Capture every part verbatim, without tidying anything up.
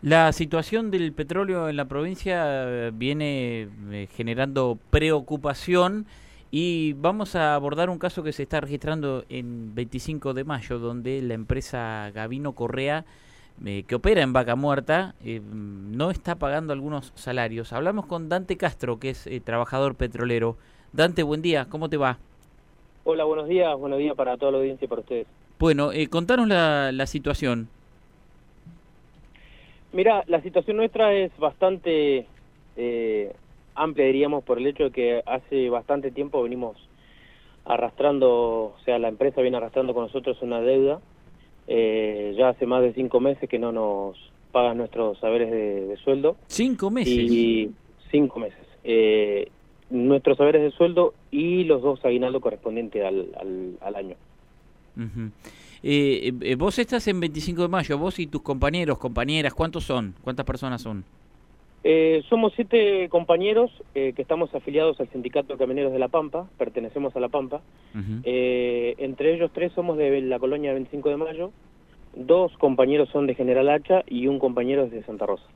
La situación del petróleo en la provincia viene eh, generando preocupación y vamos a abordar un caso que se está registrando en veinticinco de mayo, donde la empresa Gavino Correa, eh, que opera en Vaca Muerta, eh, no está pagando algunos salarios. Hablamos con Dante Castro, que es eh, trabajador petrolero. Dante, buen día, ¿cómo te va? Hola, buenos días, buenos días para toda la audiencia y para ustedes. Bueno, eh, contanos la, la situación. Mira, la situación nuestra es bastante eh, amplia, diríamos, por el hecho de que hace bastante tiempo venimos arrastrando, o sea, la empresa viene arrastrando con nosotros una deuda. Eh, ya hace más de cinco meses que no nos pagan nuestros saberes de, de sueldo. ¿Cinco meses? Y cinco meses. Eh, nuestros saberes de sueldo y los dos aguinaldos correspondientes al, al, al año. Uh-huh. eh, eh, vos estás en veinticinco de mayo, vos y tus compañeros, compañeras, ¿cuántos son? ¿Cuántas personas son? Eh, somos siete compañeros eh, que estamos afiliados al Sindicato de Camioneros de La Pampa, pertenecemos a La Pampa. Uh-huh. eh, entre ellos tres somos de la colonia veinticinco de mayo, dos compañeros son de General Hacha y un compañero es de Santa Rosa.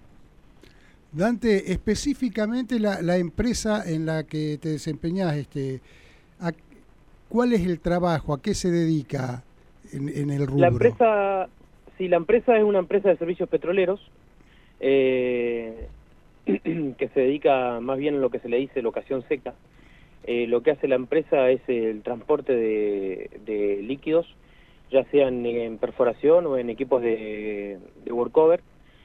Dante, específicamente la, la empresa en la que te desempeñás, este, a, ¿cuál es el trabajo? ¿A qué se dedica en, en el rubro? La empresa, sí, la empresa es una empresa de servicios petroleros, eh, que se dedica más bien a lo que se le dice locación seca. Eh, lo que hace la empresa es el transporte de, de líquidos, ya sean en perforación o en equipos de, de workover.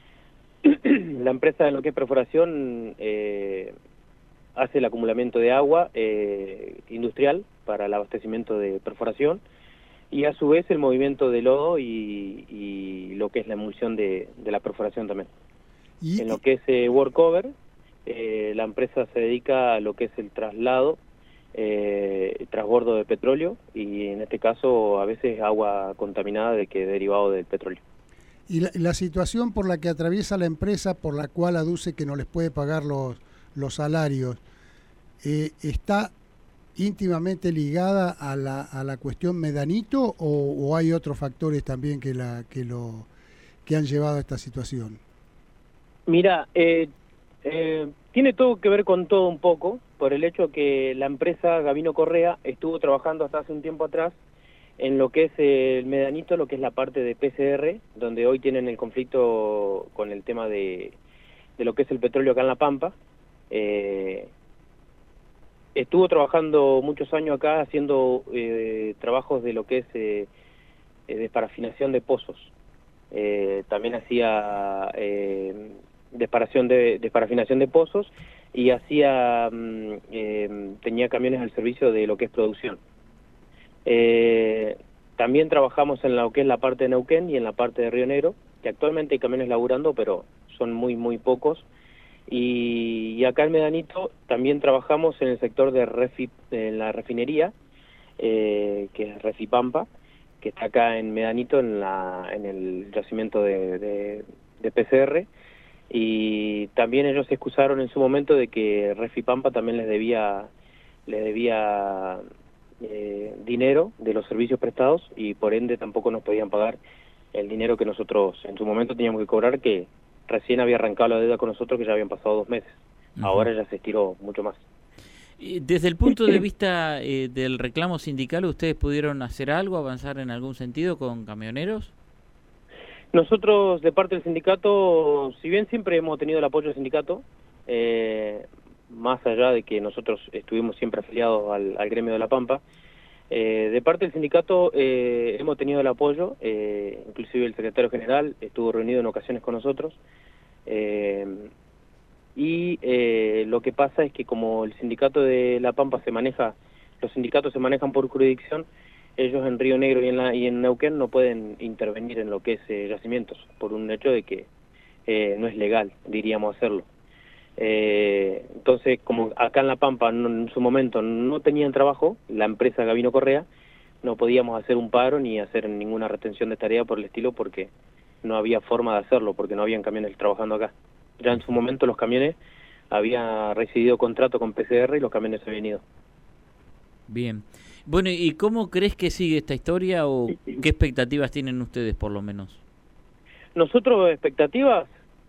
La empresa en lo que es perforación eh, hace el acumulamiento de agua eh, industrial para el abastecimiento de perforación y a su vez el movimiento de lodo y, y lo que es la emulsión de, de la perforación también. Y en lo que es eh, workover, eh, la empresa se dedica a lo que es el traslado, eh, transbordo de petróleo y en este caso a veces agua contaminada de que derivado del petróleo. Y la, la situación por la que atraviesa la empresa, por la cual aduce que no les puede pagar los, los salarios, eh, ¿está íntimamente ligada a la, a la cuestión Medanito o, o hay otros factores también que, la, que, lo, que han llevado a esta situación? Mira, eh, eh, tiene todo que ver con todo un poco, por el hecho que la empresa Gavino Correa estuvo trabajando hasta hace un tiempo atrás en lo que es el Medanito, lo que es la parte de P C R, donde hoy tienen el conflicto con el tema de, de lo que es el petróleo acá en La Pampa. Eh, estuvo trabajando muchos años acá haciendo eh, trabajos de lo que es eh, desparafinación de pozos. Eh, también hacía eh, desparación de, desparafinación de pozos y hacía eh, tenía camiones al servicio de lo que es producción. Eh, también trabajamos en lo que es la parte de Neuquén y en la parte de Río Negro, que actualmente hay camiones laburando, pero son muy, muy pocos. Y, y acá en Medanito también trabajamos en el sector de refi, en la refinería, eh, que es Refipampa, que está acá en Medanito, en, la, en el yacimiento de, de, de P C R. Y también ellos se excusaron en su momento de que Refipampa también les debía, les debía Eh, dinero de los servicios prestados y por ende tampoco nos podían pagar el dinero que nosotros en su momento teníamos que cobrar, que recién había arrancado la deuda con nosotros, que ya habían pasado dos meses. Uh-huh. Ahora ya se estiró mucho más. Desde el punto de vista eh, del reclamo sindical, ¿ustedes pudieron hacer algo, avanzar en algún sentido con camioneros? Nosotros, de parte del sindicato, si bien siempre hemos tenido el apoyo del sindicato, eh, más allá de que nosotros estuvimos siempre afiliados al, al gremio de La Pampa, eh, de parte del sindicato eh, hemos tenido el apoyo, eh, inclusive el secretario general estuvo reunido en ocasiones con nosotros, eh, y eh, lo que pasa es que como el sindicato de La Pampa se maneja, los sindicatos se manejan por jurisdicción, ellos en Río Negro y en, la, y en Neuquén no pueden intervenir en lo que es eh, yacimientos, por un hecho de que eh, no es legal, diríamos, hacerlo. Eh, entonces, como acá en La Pampa no, en su momento no tenían trabajo, la empresa Gavino Correa, no podíamos hacer un paro ni hacer ninguna retención de tarea por el estilo, porque no había forma de hacerlo, porque no habían camiones trabajando acá. Ya en su momento los camiones habían recibido contrato con P C R y los camiones se habían ido. Bien. Bueno, ¿y cómo crees que sigue esta historia o qué expectativas tienen ustedes por lo menos? Nosotros expectativas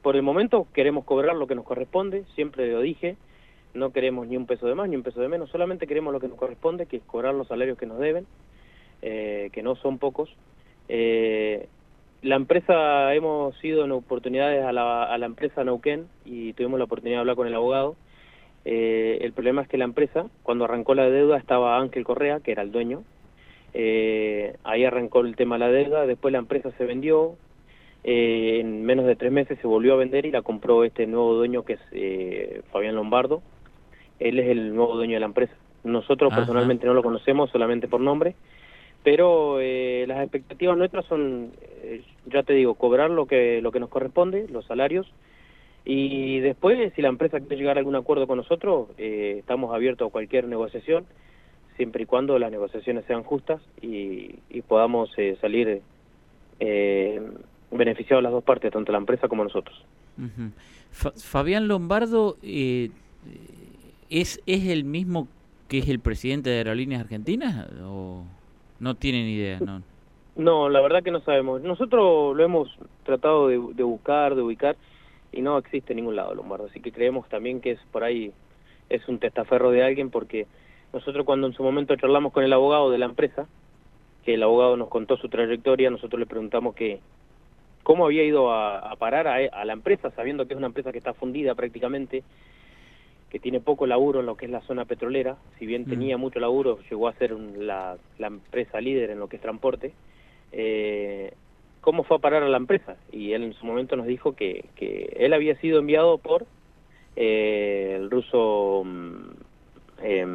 por el momento queremos cobrar lo que nos corresponde, siempre lo dije, no queremos ni un peso de más ni un peso de menos, solamente queremos lo que nos corresponde, que es cobrar los salarios que nos deben, eh, que no son pocos. Eh, la empresa, hemos ido en oportunidades a la, a la empresa Neuquén y tuvimos la oportunidad de hablar con el abogado. Eh, el problema es que la empresa, cuando arrancó la deuda, estaba Ángel Correa, que era el dueño. Eh, ahí arrancó el tema de la deuda, después la empresa se vendió, eh, en menos de tres meses se volvió a vender y la compró este nuevo dueño que es eh, Fabián Lombardo. Él es el nuevo dueño de la empresa. Nosotros Ajá. personalmente no lo conocemos, solamente por nombre, pero eh, las expectativas nuestras son, eh, ya te digo, cobrar lo que, lo que nos corresponde, los salarios, y después si la empresa quiere llegar a algún acuerdo con nosotros, eh, estamos abiertos a cualquier negociación, siempre y cuando las negociaciones sean justas y, y podamos eh, salir eh, beneficiados las dos partes, tanto la empresa como nosotros. Uh-huh. Fa- Fabián Lombardo eh, ¿es, ¿es el mismo que es el presidente de Aerolíneas Argentinas o no tienen idea? No, no, la verdad que no sabemos. Nosotros lo hemos tratado de, de buscar, de ubicar y no existe en ningún lado Lombardo, así que creemos también que es por ahí, es un testaferro de alguien, porque nosotros cuando en su momento charlamos con el abogado de la empresa, que el abogado nos contó su trayectoria, nosotros le preguntamos que cómo había ido a, a parar a, a la empresa, sabiendo que es una empresa que está fundida prácticamente, que tiene poco laburo en lo que es la zona petrolera, si bien mm. tenía mucho laburo, llegó a ser un, la, la empresa líder en lo que es transporte, eh, cómo fue a parar a la empresa, y él en su momento nos dijo que, que él había sido enviado por eh, el ruso... Eh,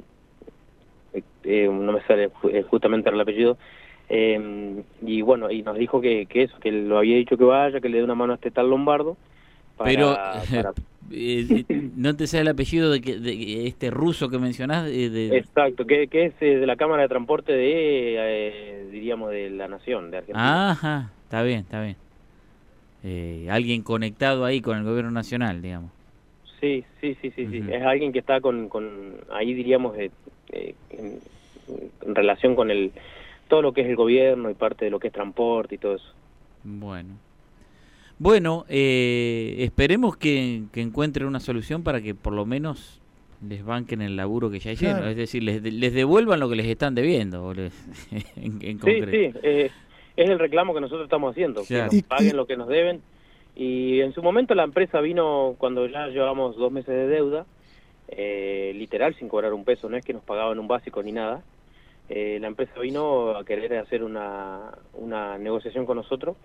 eh, no me sale justamente el apellido, eh, y bueno, y nos dijo que, que eso, que lo había dicho que vaya, que le dé una mano a este tal Lombardo. Para, Pero, para... Eh, ¿no te sale el apellido de, que, de este ruso que mencionás? De, de... Exacto, que, que es eh, de la Cámara de Transporte de, eh, diríamos, de la Nación, de Argentina. Ajá, está bien, está bien. Eh, alguien conectado ahí con el gobierno nacional, digamos. Sí, sí, sí, sí, uh-huh. sí. Es alguien que está con, con ahí diríamos, eh, eh, en, en relación con el todo lo que es el gobierno y parte de lo que es transporte y todo eso. Bueno. Bueno, eh, esperemos que, que encuentren una solución para que por lo menos les banquen el laburo que ya hicieron, claro. Es decir, les, les devuelvan lo que les están debiendo. O les, en, en sí, sí, eh, es el reclamo que nosotros estamos haciendo, claro. Que nos paguen y, lo que nos deben. Y en su momento la empresa vino, cuando ya llevamos dos meses de deuda, eh, literal, sin cobrar un peso, no es que nos pagaban un básico ni nada. Eh, la empresa vino a querer hacer una, una negociación con nosotros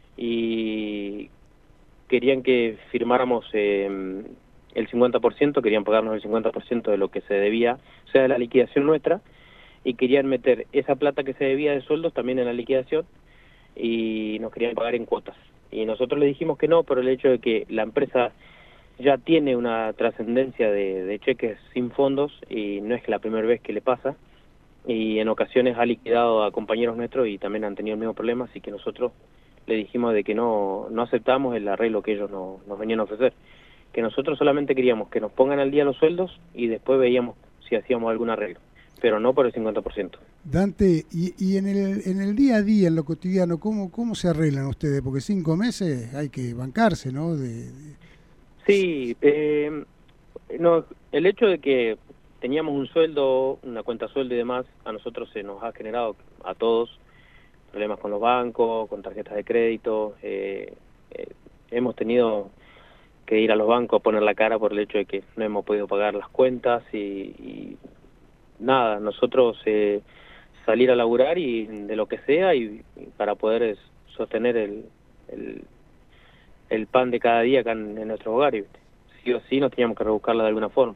y querían que firmáramos eh, el cincuenta por ciento, querían pagarnos el cincuenta por ciento de lo que se debía, o sea, de la liquidación nuestra, y querían meter esa plata que se debía de sueldos también en la liquidación y nos querían pagar en cuotas. Y nosotros le dijimos que no, por el hecho de que la empresa ya tiene una trascendencia de, de cheques sin fondos y no es la primera vez que le pasa, y en ocasiones ha liquidado a compañeros nuestros y también han tenido el mismo problema, así que nosotros le dijimos de que no no aceptamos el arreglo que ellos no, nos venían a ofrecer, que nosotros solamente queríamos que nos pongan al día los sueldos y después veíamos si hacíamos algún arreglo, pero no por el cincuenta por ciento. Dante, y, y en el en el día a día, en lo cotidiano, ¿cómo cómo se arreglan ustedes? Porque cinco meses hay que bancarse, ¿no? De, de... Sí, eh, no, el hecho de que teníamos un sueldo, una cuenta sueldo y demás, a nosotros se nos ha generado, a todos, problemas con los bancos, con tarjetas de crédito. Eh, eh, hemos tenido que ir a los bancos a poner la cara por el hecho de que no hemos podido pagar las cuentas y, y nada, nosotros eh, salir a laburar y de lo que sea y, y para poder es, sostener el, el, el pan de cada día acá en, en nuestro hogar. ¿Viste? Sí o sí nos teníamos que rebuscarla de alguna forma.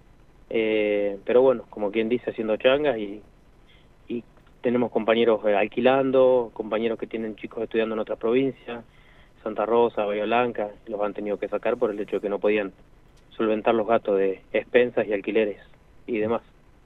Eh, pero bueno, como quien dice, haciendo changas y, y tenemos compañeros eh, alquilando, compañeros que tienen chicos estudiando en otras provincias, Santa Rosa, Bahía Blanca, los han tenido que sacar por el hecho de que no podían solventar los gastos de expensas y alquileres y demás.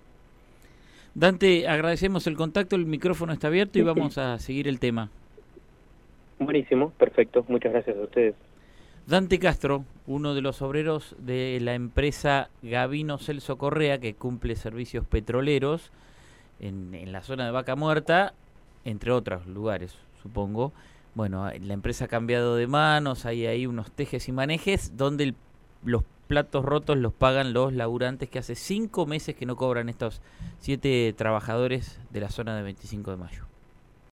Dante, agradecemos el contacto, el micrófono está abierto y vamos a seguir el tema. Buenísimo, perfecto, muchas gracias a ustedes. Dante Castro, uno de los obreros de la empresa Gavino Celso Correa, que cumple servicios petroleros en, en la zona de Vaca Muerta, entre otros lugares, supongo. bueno, la empresa ha cambiado de manos, hay ahí unos tejes y manejes donde el, los platos rotos los pagan los laburantes que hace cinco meses que no cobran estos siete trabajadores de la zona de veinticinco de mayo.